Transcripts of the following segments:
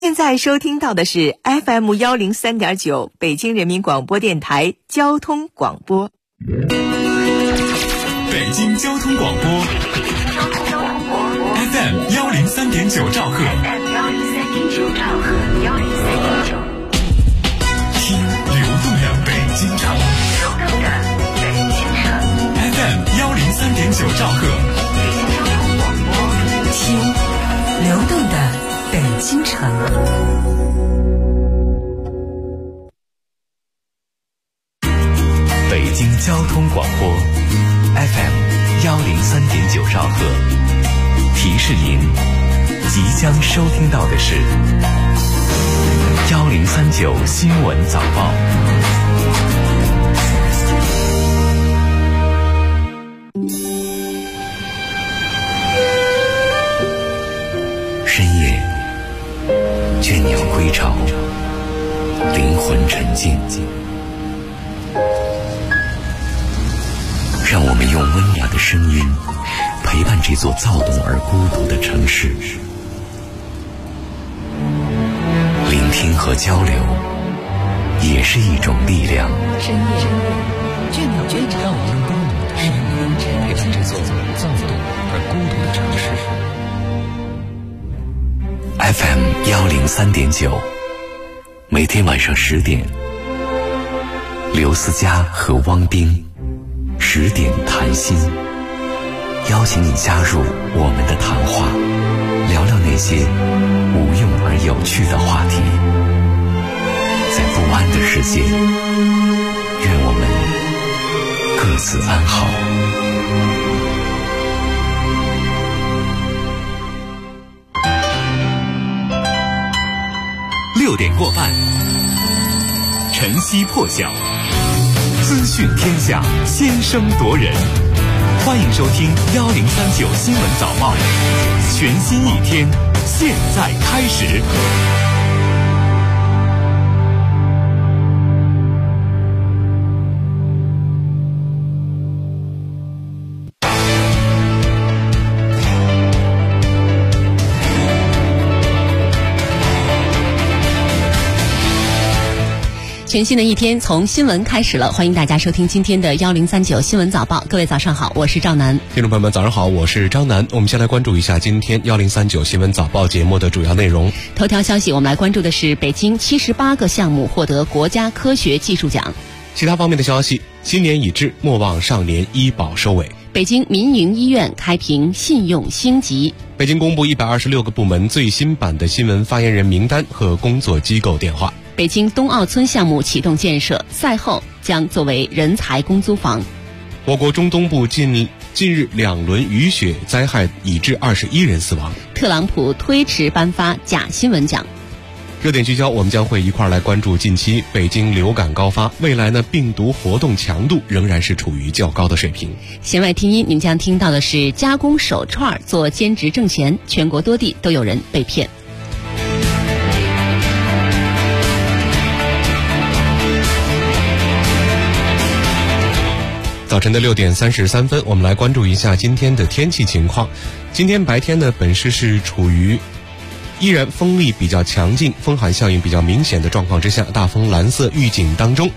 现在收听到的是 FM103.9 北京人民广播电台交通广播。 北京交通广播 FM103.9 兆赫，听流动的北京城FM103.9 兆赫， 听流动的北京城。 北京交通广播 FM103.9 兆赫，提示您即将收听到的是1039新闻早报。深夜，倦鸟归巢，灵魂沉静。让我们用温雅的声音陪伴这座躁动而孤独的城市，聆听和交流也是一种力量。 深夜，倦鸟归巢， 让我们用温暖的声音陪伴这座躁动而孤独的城市。FM103.9，每天晚上10点，刘思佳和汪冰10点谈心，邀请你加入我们的谈话，聊聊那些无用而有趣的话题。在不安的世界，愿我们各自安好。 6点过半，晨曦破晓，资讯天下，先声夺人。欢迎收听1039新闻早报，全新一天，现在开始。 全新的一天从新闻开始了，欢迎大家收听今天的1039新闻早报。各位早上好，我是赵楠。 听众朋友们早上好，我是张楠。我们先来关注一下今天1039新闻早报节目的主要内容。 头条消息，我们来关注的是北京78个项目获得国家科学技术奖。 其他方面的消息，新年已至，莫忘上年医保收尾。 北京民营医院开评信用星级。 北京公布126个部门最新版的新闻发言人名单和工作机构电话。 北京冬奥村项目启动建设，赛后将作为人才公租房。 我国中东部近日2轮雨雪灾害已致21人死亡。 特朗普推迟颁发假新闻奖。 热点聚焦，我们将会一块来关注近期北京流感高发，未来呢病毒活动强度仍然是处于较高的水平。 弦外听音，您将听到的是加工手串做兼职挣钱，全国多地都有人被骗。 早晨的6点33分，我们来关注一下今天的天气情况。今天白天呢，本市是处于依然风力比较强劲、风寒效应比较明显的状况之下，大风蓝色预警当中。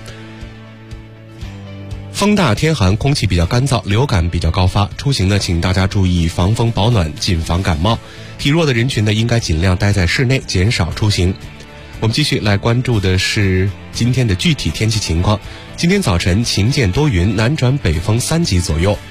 风大天寒，空气比较干燥，流感比较高发。出行呢，请大家注意防风保暖，谨防感冒。体弱的人群呢，应该尽量待在室内，减少出行。我们继续来关注的是今天的具体天气情况。今天早晨晴间多云，南转北风3级左右，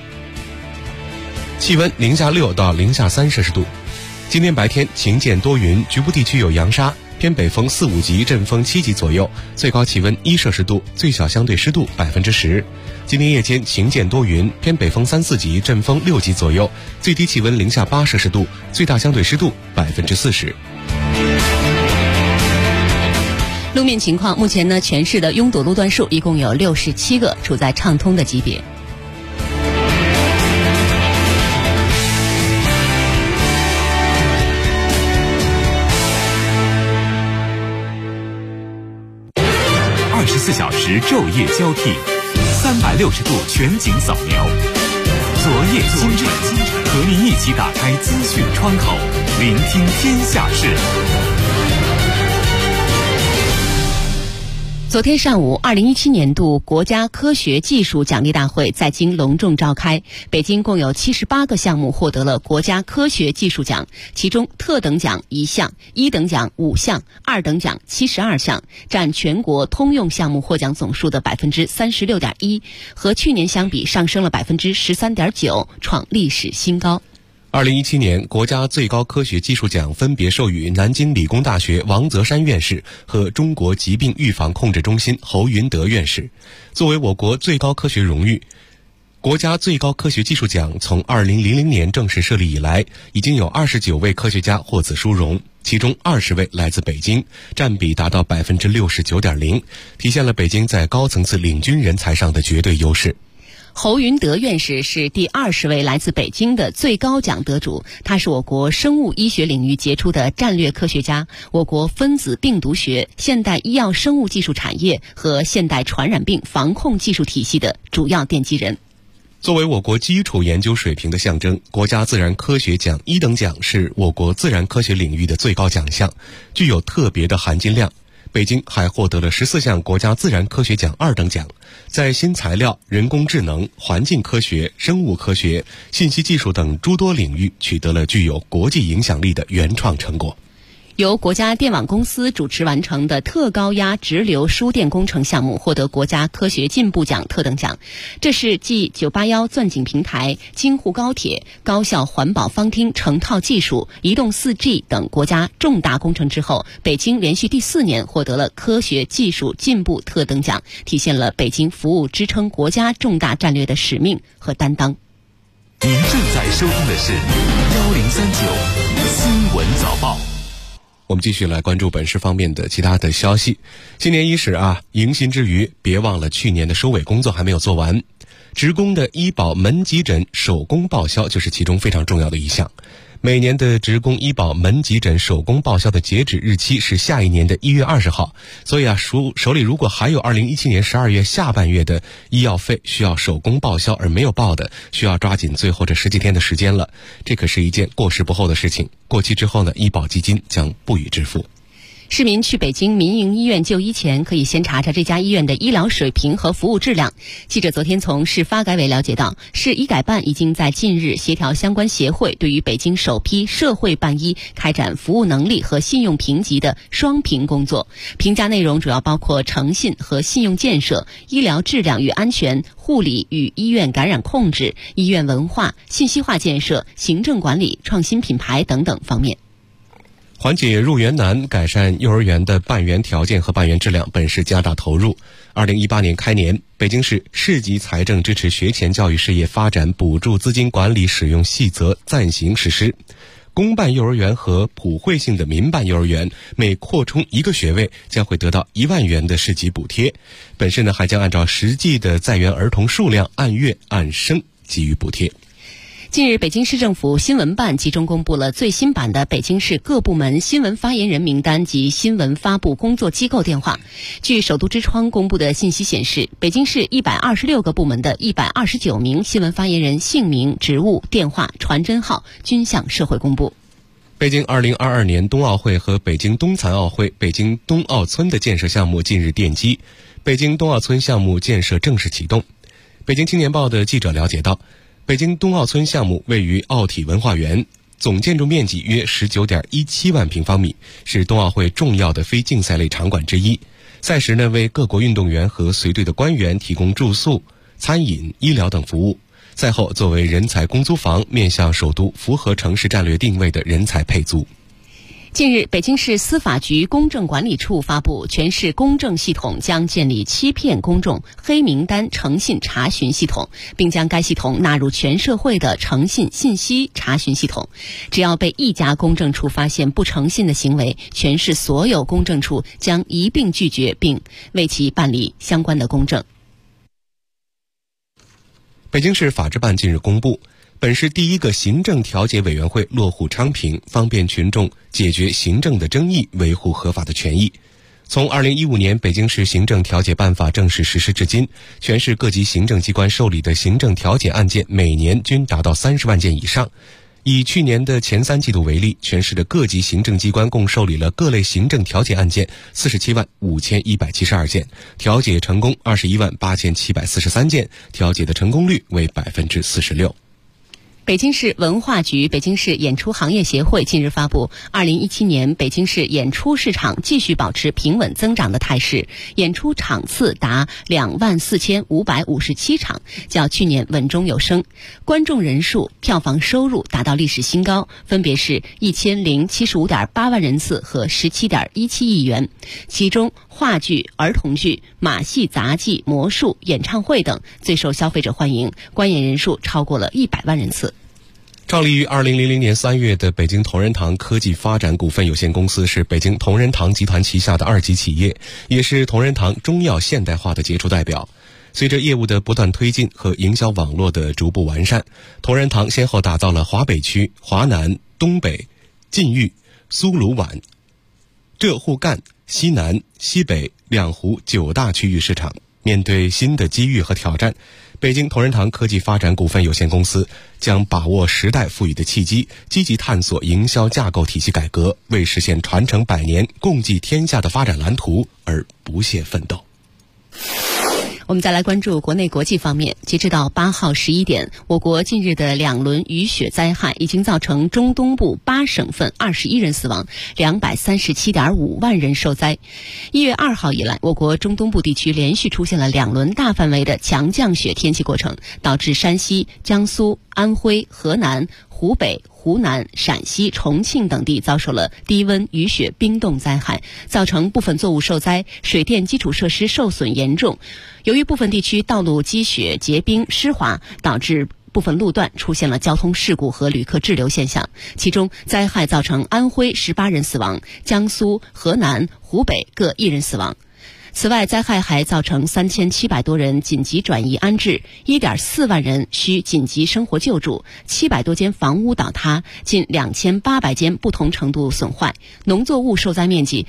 气温-6到-3摄氏度。今天白天晴间多云，局部地区有扬沙，偏北风4、5级，阵风7级左右，最高气温1摄氏度，最小相对湿度10%。今天夜间晴间多云，偏北风3、4级，阵风6级左右，最低气温-8摄氏度，最大相对湿度40%。 路面情况，目前呢，全市的拥堵路段数一共有67个，处在畅通的级别。 24小时昼夜交替，360度全景扫描，昨夜今晨，和您一起打开资讯窗口，聆听天下事。 昨天上午，2017年度国家科学技术奖励大会在京隆重召开。北京共有78个项目获得了国家科学技术奖，其中特等奖1项，1等奖5项，2等奖72项，占全国通用项目获奖总数的 36.1%， 和去年相比上升了 13.9%， 创历史新高。 2017年，国家最高科学技术奖分别授予南京理工大学王泽山院士和中国疾病预防控制中心侯云德院士。作为我国最高科学荣誉，国家最高科学技术奖从2000年正式设立以来，已经有29位科学家获此殊荣，其中20位来自北京，占比达到 69.0%， 体现了北京在高层次领军人才上的绝对优势。 侯云德院士是第20位来自北京的最高奖得主，他是我国生物医学领域杰出的战略科学家，我国分子病毒学、现代医药生物技术产业和现代传染病防控技术体系的主要奠基人。 作为我国基础研究水平的象征，国家自然科学奖1等奖是我国自然科学领域的最高奖项，具有特别的含金量。北京还获得了14项国家自然科学奖2等奖，在新材料、人工智能、环境科学、生物科学、信息技术等诸多领域取得了具有国际影响力的原创成果。 由国家电网公司主持完成的特高压直流输电工程项目获得国家科学进步奖特等奖。这是继981钻井平台、京沪高铁、高校环保方厅成套技术、移动 4G 等国家重大工程之后，北京连续第4年获得了科学技术进步特等奖，体现了北京服务支撑国家重大战略的使命和担当。 您正在收听的是1039新闻早报。 我们继续来关注本市方面的其他的消息。新年伊始迎新之余，别忘了去年的收尾工作还没有做完。职工的医保门急诊手工报销就是其中非常重要的一项。每年的职工医保门急诊手工报销的截止日期是下一年的1月20号，所以手里如果还有2017年12月下半月的医药费需要手工报销而没有报的，需要抓紧最后这10几天的时间了。这可是一件过时不候的事情，过期之后呢，医保基金将不予支付。 市民去北京民营医院就医前，可以先查查这家医院的医疗水平和服务质量。记者昨天从市发改委了解到，市医改办已经在近日协调相关协会，对于北京首批社会办医开展服务能力和信用评级的双评工作。评价内容主要包括诚信和信用建设、医疗质量与安全、护理与医院感染控制、医院文化、信息化建设、行政管理、创新品牌等等方面。 缓解入园难，改善幼儿园的办园条件和办园质量，本市加大投入。2018年开年，北京市市级财政支持学前教育事业发展补助资金管理使用细则暂行实施。公办幼儿园和普惠性的民办幼儿园每扩充1个学位将会得到1万元的市级补贴。本市呢还将按照实际的在园儿童数量按月按生给予补贴。 近日，北京市政府新闻办集中公布了最新版的北京市各部门新闻发言人名单及新闻发布工作机构电话。据首都之窗公布的信息显示，北京市126个部门的129名新闻发言人姓名、职务、电话、传真号均向社会公布。 北京2022年冬奥会和北京冬残奥会北京冬奥村的建设项目近日奠基，北京冬奥村项目建设正式启动。北京青年报的记者了解到，北京冬奥村项目位于奥体文化园，总建筑面积约 19.17 万平方米，是冬奥会重要的非竞赛类场馆之一。赛时呢，为各国运动员和随队的官员提供住宿、餐饮、医疗等服务。赛后作为人才公租房，面向首都符合城市战略定位的人才配租。 近日，北京市司法局公证管理处发布，全市公证系统将建立欺骗公众黑名单诚信查询系统，并将该系统纳入全社会的诚信信息查询系统。只要被一家公证处发现不诚信的行为，全市所有公证处将一并拒绝并为其办理相关的公证。 北京市法制办近日公布，本市第一个行政调解委员会落户昌平，方便群众解决行政的争议，维护合法的权益。从2015年北京市行政调解办法正式实施至今，全市各级行政机关受理的行政调解案件每年均达到30万件以上。 以去年的前3季度为例，全市的各级行政机关共受理了各类行政调解案件475172件，调解成功218743件，调解的成功率为46%。 北京市文化局、北京市演出行业协会近日发布，2017年北京市演出市场继续保持平稳增长的态势，演出场次达24557场，较去年稳中有升，观众人数、票房收入达到历史新高，分别是1075.8万人次和17.17亿元，其中话剧、儿童剧、马戏、杂技、魔术、演唱会等最受消费者欢迎，观演人数超过了100万人次。 创立于2000年3月的北京同仁堂科技发展股份有限公司是北京同仁堂集团旗下的2级企业，也是同仁堂中药现代化的杰出代表。随着业务的不断推进和营销网络的逐步完善，同仁堂先后打造了华北区、华南、东北、晋豫、苏鲁皖、浙沪赣、西南、西北两湖9大区域市场。面对新的机遇和挑战，北京同仁堂科技发展股份有限公司将把握时代赋予的契机，积极探索营销架构体系改革，为实现传承100年、共济天下的发展蓝图而不懈奋斗。 我们再来关注国内国际方面。截止到8号11点，我国近日的2轮雨雪灾害已经造成中东部8省份21人死亡，237.5万人受灾。1月2号以来，我国中东部地区连续出现了2轮大范围的强降雪天气过程，导致山西、江苏、安徽、河南、湖北、湖南、陕西、重庆等地遭受了低温、雨雪、冰冻灾害，造成部分作物受灾，水电基础设施受损严重。由于部分地区道路积雪、结冰、湿滑，导致部分路段出现了交通事故和旅客滞留现象。其中，灾害造成安徽18人死亡，江苏、河南、湖北各1人死亡。此外，灾害还造成3700多人紧急转移安置，1.4万人需紧急生活救助，700多间房屋倒塌，近2800间不同程度损坏，农作物受灾面积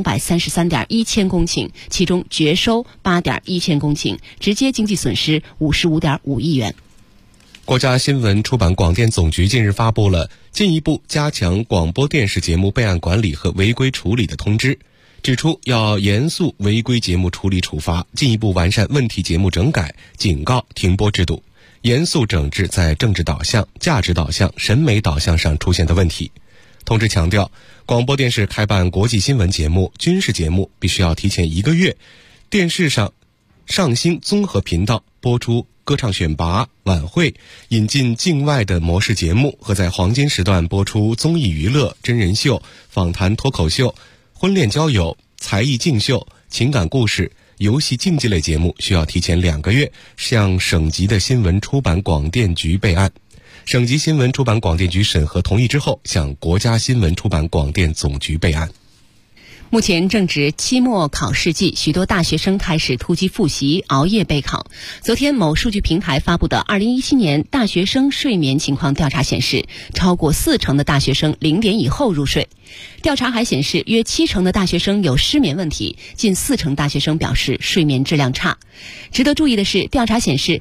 233.1千公顷，其中绝收8.1千公顷，直接经济损失55.5亿元。 国家新闻出版广电总局近日发布了进一步加强广播电视节目备案管理和违规处理的通知，指出要严肃违规节目处理处罚，进一步完善问题节目整改、警告、停播制度，严肃整治在政治导向、价值导向、审美导向上出现的问题。通知强调，广播电视开办国际新闻节目、军事节目必须要提前1个月，电视上上星综合频道播出歌唱选拔、晚会，引进境外的模式节目，和在黄金时段播出综艺娱乐、真人秀、访谈脱口秀、婚恋交友、才艺竞秀、情感故事、游戏竞技类节目需要提前2个月向省级的新闻出版广电局备案，省级新闻出版广电局审核同意之后，向国家新闻出版广电总局备案。 目前正值期末考试季，许多大学生开始突击复习、熬夜备考。昨天某数据平台发布的2017年大学生睡眠情况调查显示，超过40%的大学生0点以后入睡。调查还显示，约70%的大学生有失眠问题，近40%大学生表示睡眠质量差。值得注意的是，调查显示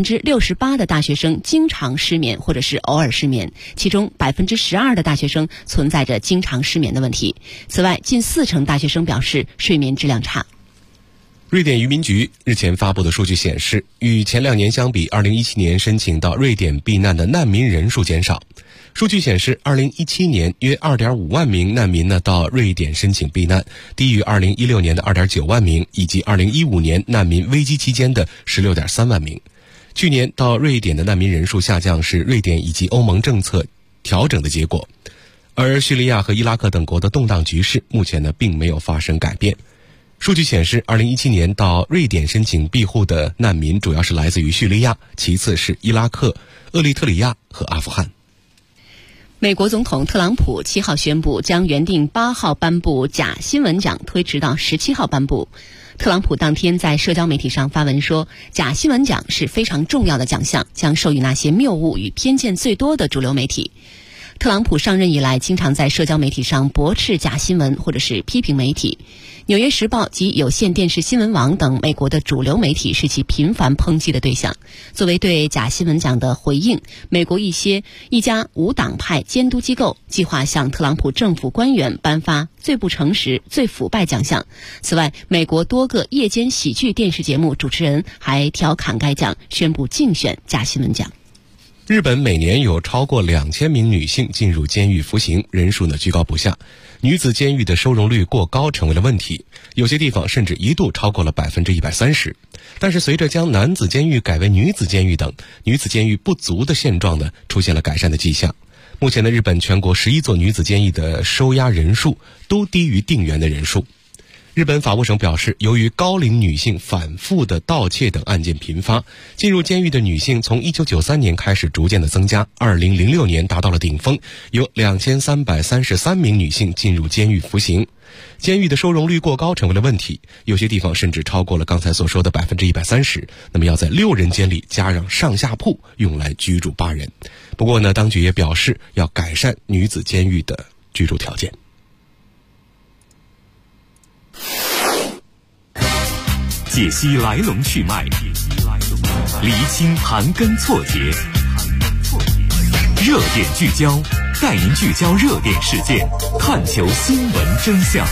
68%的大学生经常失眠或者是偶尔失眠，其中12%的大学生存在着经常失眠的问题。此外，近40%大学生表示睡眠质量差。 瑞典移民局日前发布的数据显示，与前2年相比，2017年申请到瑞典避难的难民人数减少。数据显示，2017年约2.5万名难民到瑞典申请避难，低于2016年的2.9万名，以及2015年难民危机期间的16.3万名。去年到瑞典的难民人数下降是瑞典以及欧盟政策调整的结果，而叙利亚和伊拉克等国的动荡局势目前并没有发生改变。数据显示，2017年到瑞典申请庇护的难民主要是来自于叙利亚，其次是伊拉克、厄立特里亚和阿富汗。 美国总统特朗普7号宣布将原定8号颁布假新闻奖推迟到17号颁布。特朗普当天在社交媒体上发文说，假新闻奖是非常重要的奖项，将授予那些谬误与偏见最多的主流媒体。 特朗普上任以来，经常在社交媒体上驳斥假新闻或者是批评媒体。纽约时报及有线电视新闻网等美国的主流媒体是其频繁抨击的对象。作为对假新闻奖的回应，美国一家无党派监督机构计划向特朗普政府官员颁发最不诚实、最腐败奖项。此外，美国多个夜间喜剧电视节目主持人还调侃该奖，宣布竞选假新闻奖。 日本每年有超过2000名女性进入监狱服刑，人数居高不下。女子监狱的收容率过高成为了问题，有些地方甚至一度超过了130%。但是随着将男子监狱改为女子监狱等，女子监狱不足的现状出现了改善的迹象。目前的日本全国11座女子监狱的收押人数都低于定员的人数。日本法务省表示，由于高龄女性反复的盗窃等案件频发，进入监狱的女性从1993年开始逐渐的增加，2006年达到了顶峰，有2333名女性进入监狱服刑。监狱的收容率过高成为了问题，有些地方甚至超过了刚才所说的130%。那么要在6人间里加上上下铺，用来居住8人。不过当局也表示要改善女子监狱的居住条件。 解析来龙去脉，厘清盘根错节，热点聚焦，带您聚焦热点事件，探求新闻真相。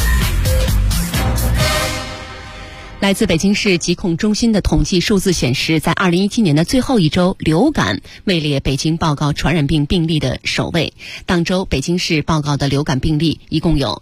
来自北京市疾控中心的统计数字显示，在2017年的最后一周，流感位列北京报告传染病病例的首位。当周北京市报告的流感病例一共有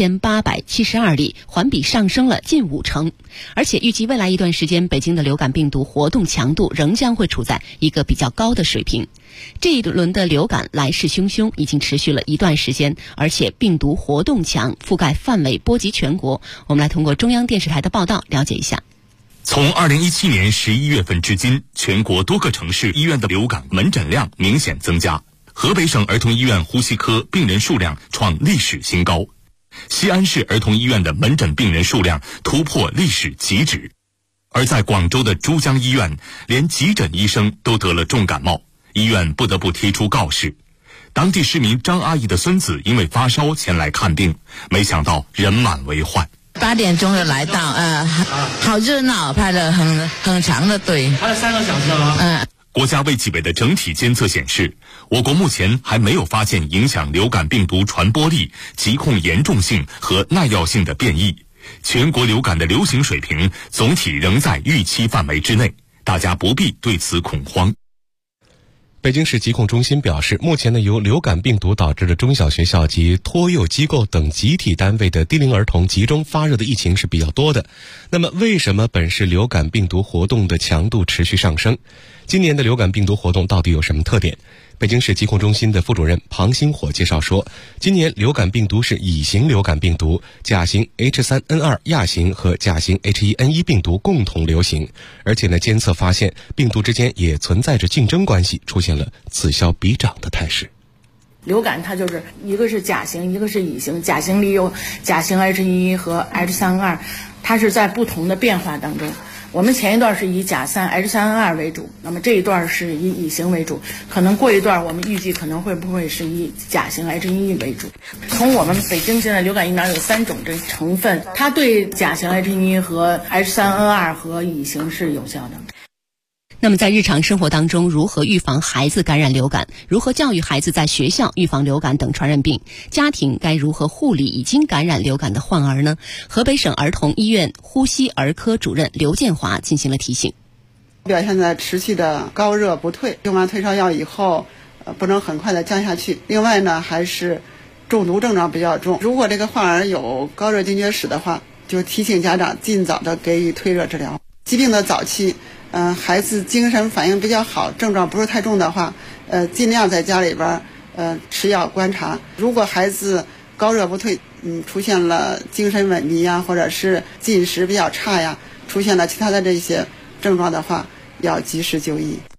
7872例，环比上升了近50%。而且预计未来一段时间，北京的流感病毒活动强度仍将会处在一个比较高的水平。这一轮的流感来势汹汹，已经持续了一段时间，而且病毒活动强，覆盖范围波及全国。我们来通过中央电视台的报道了解一下。 从2017年11月份至今，全国多个城市医院的流感门诊量明显增加。河北省儿童医院呼吸科病人数量创历史新高，西安市儿童医院的门诊病人数量突破历史极值。而在广州的珠江医院，连急诊医生都得了重感冒，医院不得不贴出告示。当地市民张阿姨的孙子因为发烧前来看病，没想到人满为患。 8点钟就来到，好热闹，排了很长的队， 排了3个小时了。 国家卫计委的整体监测显示，我国目前还没有发现影响流感病毒传播力、疾控严重性和耐药性的变异。全国流感的流行水平总体仍在预期范围之内，大家不必对此恐慌。 北京市疾控中心表示，目前由流感病毒导致的中小学校及托幼机构等集体单位的低龄儿童集中发热的疫情是比较多的。那么为什么本市流感病毒活动的强度持续上升？今年的流感病毒活动到底有什么特点？北京市疾控中心的副主任庞星火介绍说，今年流感病毒是乙型流感病毒，甲型 H3N2 亚型和甲型 H1N1 病毒共同流行，而且监测发现病毒之间也存在着竞争关系，出现了此消彼长的态势。 流感它就是一个是甲型，一个是乙型，甲型里有甲型 H1 和 H3N2， 它是在不同的变化当中。我们前一段是以甲3 H3N2 为主，那么这一段是以乙型为主，可能过一段我们预计可能会不会是以甲型 H1 为主。从我们北京现在流感疫苗有3种这成分，它对甲型 H1 和 H3N2 和乙型是有效的。 那么在日常生活当中，如何预防孩子感染流感？如何教育孩子在学校预防流感等传染病？家庭该如何护理已经感染流感的患儿呢？河北省儿童医院呼吸儿科主任刘建华进行了提醒。 表现在持续的高热不退，用完退烧药以后，不能很快的降下去。另外呢，还是中毒症状比较重。如果这个患儿有高热惊厥史的话，就提醒家长尽早的给予退热治疗。疾病的早期，孩子精神反应比较好，症状不是太重的话，尽量在家里边吃药观察。如果孩子高热不退，出现了精神萎靡呀，或者是进食比较差呀，出现了其他的这些症状的话，要及时就医。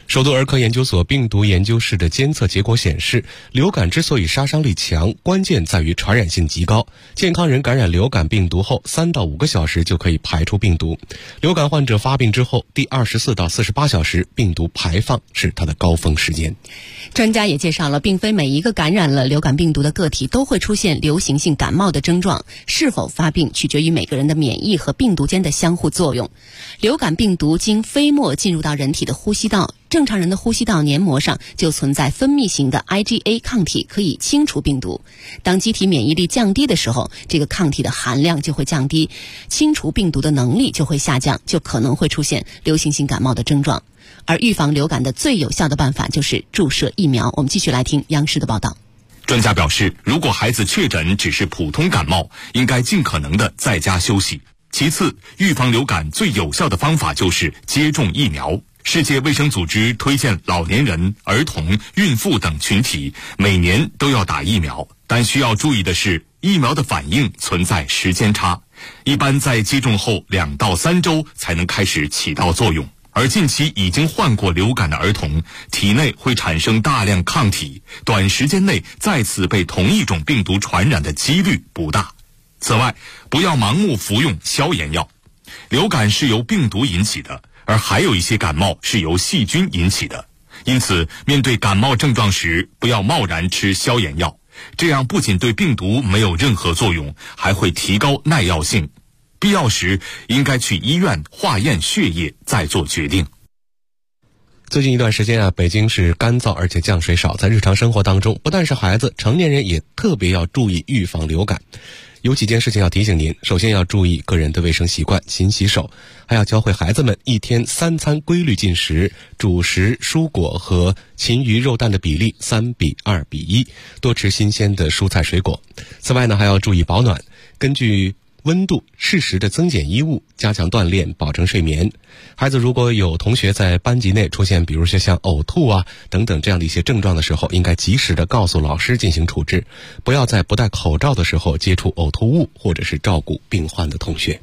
首都儿科研究所病毒研究室的监测结果显示，流感之所以杀伤力强，关键在于传染性极高。健康人感染流感病毒后，3到5个小时就可以排出病毒。流感患者发病之后，第24到48小时，病毒排放是它的高峰时间。 专家也介绍了，并非每一个感染了流感病毒的个体都会出现流行性感冒的症状，是否发病取决于每个人的免疫和病毒间的相互作用。流感病毒经飞沫进入到人体的呼吸道，正常人的呼吸道黏膜上就存在分泌型的 IgA 抗体，可以清除病毒。当机体免疫力降低的时候，这个抗体的含量就会降低，清除病毒的能力就会下降，就可能会出现流行性感冒的症状。而预防流感的最有效的办法就是注射疫苗。我们继续来听央视的报道。 专家表示，如果孩子确诊只是普通感冒，应该尽可能的在家休息。其次，预防流感最有效的方法就是接种疫苗。世界卫生组织推荐老年人、儿童、孕妇等群体每年都要打疫苗，但需要注意的是，疫苗的反应存在时间差，一般在接种后2到3周才能开始起到作用。而近期已经患过流感的儿童，体内会产生大量抗体，短时间内再次被同一种病毒传染的几率不大。此外，不要盲目服用消炎药。流感是由病毒引起的，而还有一些感冒是由细菌引起的。因此，面对感冒症状时，不要贸然吃消炎药，这样不仅对病毒没有任何作用，还会提高耐药性。必要时应该去医院化验血液再做决定。 最近一段时间北京是干燥而且降水少，在日常生活当中，不但是孩子，成年人也特别要注意预防流感。有几件事情要提醒您，首先要注意个人的卫生习惯，勤洗手，还要教会孩子们一天3餐规律进食，主食、蔬果和禽鱼肉蛋的比例3:2:1，多吃新鲜的蔬菜水果。此外呢，还要注意保暖，根据温度适时的增减衣物，加强锻炼，保证睡眠。孩子如果有同学在班级内出现比如说像呕吐等等这样的一些症状的时候，应该及时的告诉老师进行处置，不要在不戴口罩的时候接触呕吐物，或者是照顾病患的同学。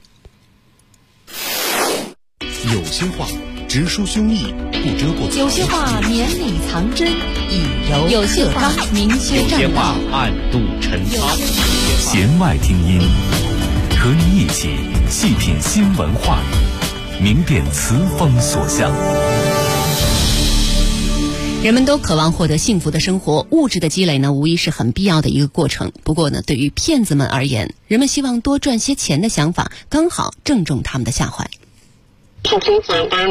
有些话直抒胸臆，不遮过； 有些话绵里藏针，以柔克刚； 有些话明修有些话暗度陈仓。 弦外听音，和你一起细品新闻话语，明辨词风所向。 人们都渴望获得幸福的生活，物质的积累呢，无疑是很必要的一个过程。不过呢，对于骗子们而言，人们希望多赚些钱的想法，刚好正中他们的下怀。 是挺简单的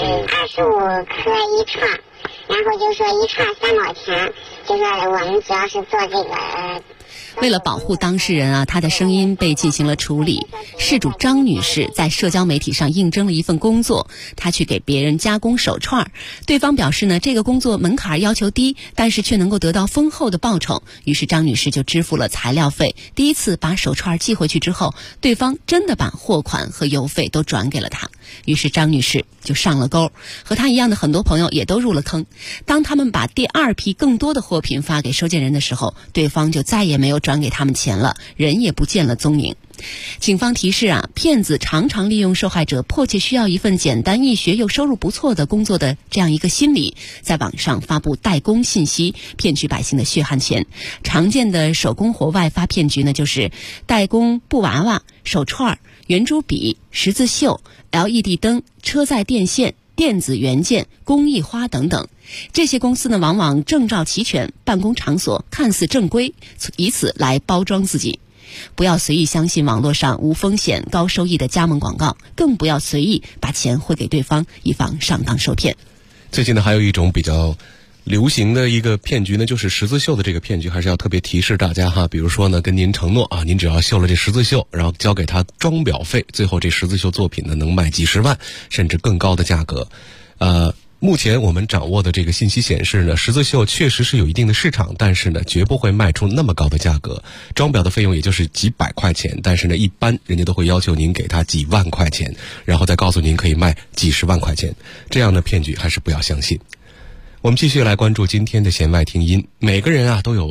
，25颗1串，然后就说1串3毛钱，就说我们主要是做这个。 为了保护当事人她的声音被进行了处理。事主张女士在社交媒体上应征了一份工作，她去给别人加工手串，对方表示呢，这个工作门槛要求低，但是却能够得到丰厚的报酬。于是张女士就支付了材料费。第一次把手串寄回去之后，对方真的把货款和邮费都转给了她。于是张女士就上了钩，和她一样的很多朋友也都入了坑。当他们把第2批更多的货品发给收件人的时候，对方就再也没有转给他们钱了，人也不见了踪影。警方提示骗子常常利用受害者迫切需要一份简单易学又收入不错的工作的这样一个心理，在网上发布代工信息，骗取百姓的血汗钱。常见的手工活外发骗局呢，就是代工布娃娃、手串、圆珠笔、十字绣、LED 灯、车载电线、电子元件、工艺花等等。这些公司呢，往往证照齐全，办公场所看似正规，以此来包装自己。不要随意相信网络上无风险高收益的加盟广告，更不要随意把钱汇给对方，以防上当受骗。 最近呢，还有一种比较流行的一个骗局呢，就是十字绣的这个骗局，还是要特别提示大家比如说呢，跟您承诺您只要绣了这十字绣，然后交给他装裱费，最后这十字绣作品呢能卖几十万甚至更高的价格。目前我们掌握的这个信息显示呢，十字绣确实是有一定的市场，但是呢绝不会卖出那么高的价格，装裱的费用也就是几百块钱，但是呢一般人家都会要求您给他几万块钱，然后再告诉您可以卖几十万块钱，这样的骗局还是不要相信。我们继续来关注今天的弦外听音。每个人都有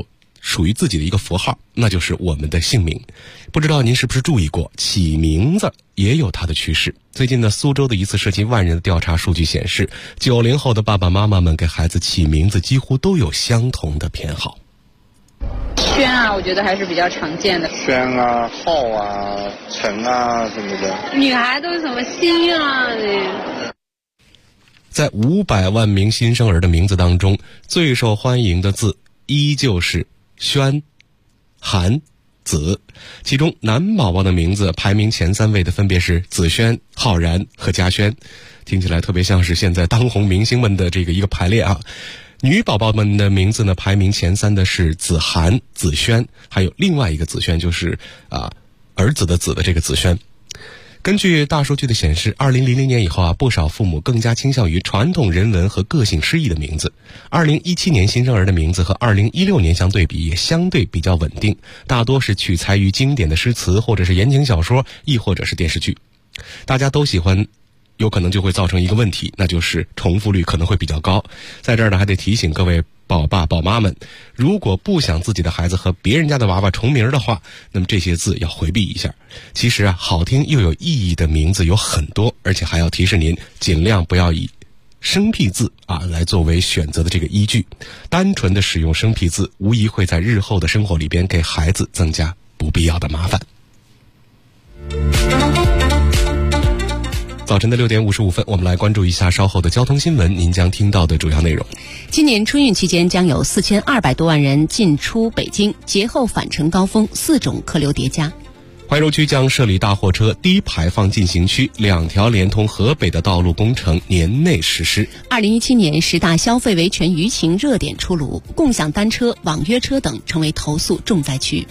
属于自己的一个符号，那就是我们的姓名。不知道您是不是注意过，起名字也有它的趋势。最近呢，苏州的一次涉及万人的调查数据显示，90后的爸爸妈妈们给孩子起名字几乎都有相同的偏好。 轩啊，我觉得还是比较常见的。 轩啊、浩啊、陈啊什么的。 女孩都是什么心啊？ 在500万名新生儿的名字当中，最受欢迎的字依旧是轩、韩、子，其中男宝宝的名字排名前3位的分别是子轩、浩然和嘉轩，听起来特别像是现在当红明星们的这个一个排列啊。女宝宝们的名字呢，排名前3的是子涵、子轩，还有另外一个子轩，就是儿子的子的这个子轩。根据大数据的显示，2000年以后不少父母更加倾向于传统人文和个性诗意的名字。2017年新生儿的名字和2016年相对比也相对比较稳定，大多是取材于经典的诗词，或者是言情小说，亦或者是电视剧。大家都喜欢，有可能就会造成一个问题，那就是重复率可能会比较高。在这儿呢，还得提醒各位宝爸宝妈们，如果不想自己的孩子和别人家的娃娃重名的话，那么这些字要回避一下。其实好听又有意义的名字有很多，而且还要提示您尽量不要以生僻字来作为选择的这个依据。单纯的使用生僻字，无疑会在日后的生活里边给孩子增加不必要的麻烦。早晨的6点55分，我们来关注一下稍后的交通新闻，您将听到的主要内容。 今年春运期间将有4200多万人进出北京，节后返程高峰4种客流叠加。 怀柔区将设立大货车低排放进行区，2条连通河北的道路工程年内实施。 2017年10大消费维权舆情热点出炉，共享单车、网约车等成为投诉重灾区。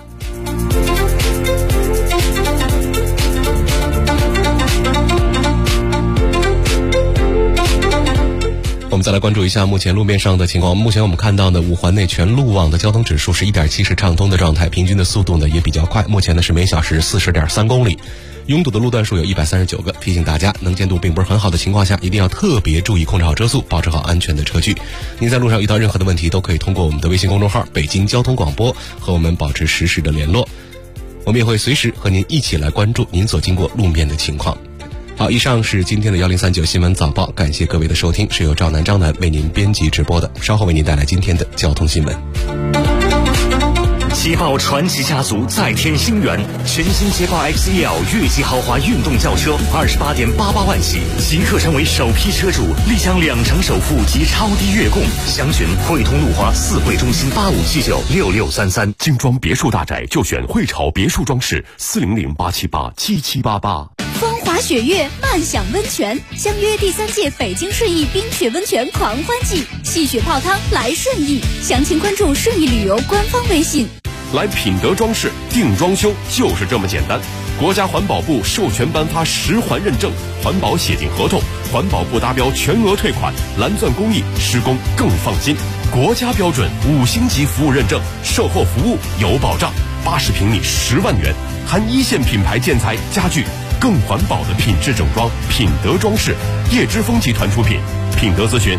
我们再来关注一下目前路面上的情况。目前我们看到呢，5环内全路网的交通指数是 1.7 是畅通的状态，平均的速度呢也比较快，目前呢是每小时 40.3 公里。拥堵的路段数有139个，提醒大家能见度并不是很好的情况下，一定要特别注意控制好车速，保持好安全的车距。您在路上遇到任何的问题，都可以通过我们的微信公众号北京交通广播和我们保持实时的联络，我们也会随时和您一起来关注您所经过路面的情况。好，以上是今天的1039新闻早报，感谢各位的收听，是由赵楠张楠为您编辑直播的，稍后为您带来今天的交通新闻。 捷豹传奇家族再添新元，全新捷豹 XEL 越级豪华运动轿车28.88万起，即刻成为首批车主，立享2成首付及超低月供。详询汇通路华4汇中心85796633。 精装别墅大宅就选汇潮别墅装饰，400-878-7788。 风华雪月，漫享温泉，相约第3届北京顺义冰雪温泉狂欢季，戏雪泡汤来顺义，详情关注顺义旅游官方微信。 来品德装饰定装修就是这么简单，国家环保部授权颁发10环认证，环保协定合同，环保部达标全额退款，蓝钻工艺，施工更放心，国家标准5星级服务认证，售后服务有保障，80平米10万元，含1线品牌建材家具，更环保的品质整装，品德装饰，叶之峰集团出品。品德咨询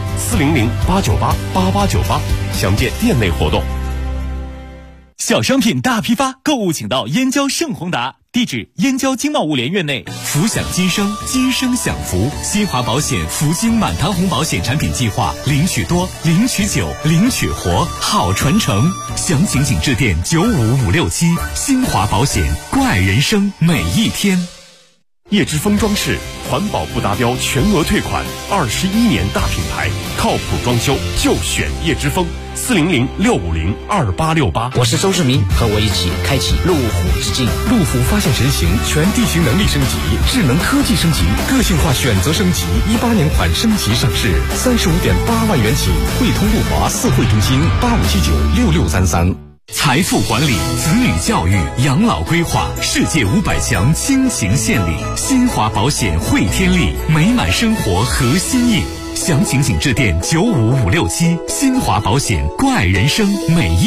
400-898-8898，详见店内活动。 小商品大批发，购物请到燕郊盛宏达，地址燕郊经贸物联院内。福享今生，今生享福。新华保险福金满堂红保险产品计划，领取多，领取久，领取活，好传承。详情请致电95567。新华保险，关爱人生每一天。 叶之峰装饰，环保部达标全额退款，21年大品牌，靠谱装修就选叶之峰。400-650-2868。 我是周志明，和我一起开启路虎之境。 路虎发现神行，全地形能力升级，智能科技升级，个性化选择升级，18年款升级上市，35.8万元起。汇通路华4汇中心85796633。 财富管理、子女教育、养老规划，世界500强倾情献礼。新华保险汇天利，美满生活核心印。详情请致电95567。新华保险，关爱人生每一